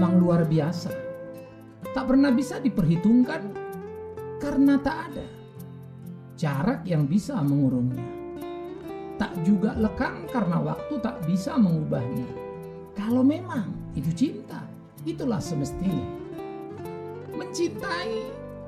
memang luar biasa. Tak pernah bisa diperhitungkan karena tak ada jarak yang bisa mengurungnya. Tak juga lekang karena waktu tak bisa mengubahnya. Kalau memang itu cinta, itulah semestinya. Mencintai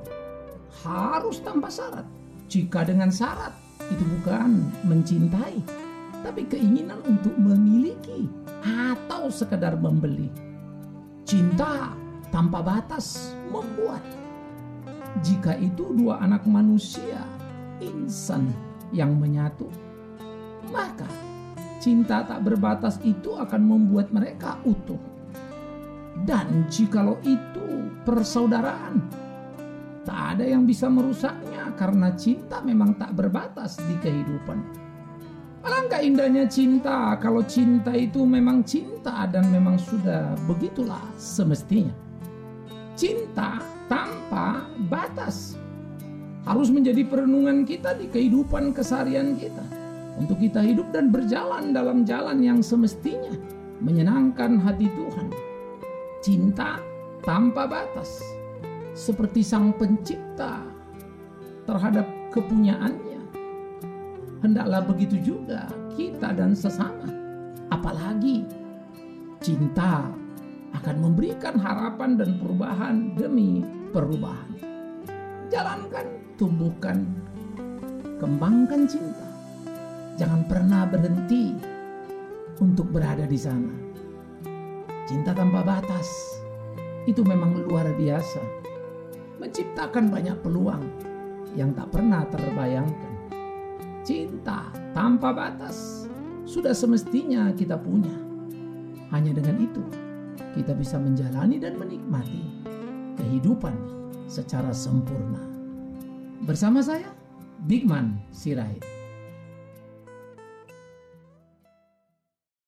harus tanpa syarat. Jika dengan syarat, itu bukan mencintai, tapi keinginan untuk memiliki atau sekedar membeli. Cinta tanpa batas membuat. Jika itu dua anak manusia, insan yang menyatu, maka cinta tak berbatas itu akan membuat mereka utuh. Dan jikalau itu persaudaraan, tak ada yang bisa merusaknya karena cinta memang tak berbatas di kehidupan. Alangkah indahnya cinta kalau cinta itu memang cinta dan memang sudah begitulah semestinya. Cinta tanpa batas harus menjadi perenungan kita di kehidupan keseharian kita. Untuk kita hidup dan berjalan dalam jalan yang semestinya menyenangkan hati Tuhan. Cinta tanpa batas, seperti Sang Pencipta terhadap kepunyaannya. Hendaklah begitu juga kita dan sesama. Apalagi cinta akan memberikan harapan dan perubahan demi perubahan. Jalankan, tumbuhkan, kembangkan cinta. Jangan pernah berhenti untuk berada di sana. Cinta tanpa batas itu memang luar biasa, menciptakan banyak peluang yang tak pernah terbayangkan. Cinta tanpa batas sudah semestinya kita punya. Hanya dengan itu kita bisa menjalani dan menikmati kehidupan secara sempurna. Bersama saya, Bigman Sirait.